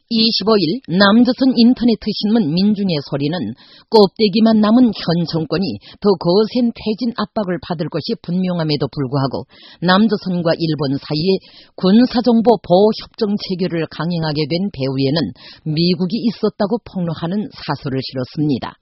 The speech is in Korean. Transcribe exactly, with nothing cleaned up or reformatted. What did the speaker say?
이십오일 남조선 인터네트 신문 민중의 소리는 껍데기만 남은 현 정권이 더 거센 퇴진 압박을 받을 것이 분명함에도 불구하고 남조선과 일본 사이에 군사정보 보호협정 체결을 강행하게 된 배후에는 미국이 있었다고 폭로하는 사설을 실었습니다.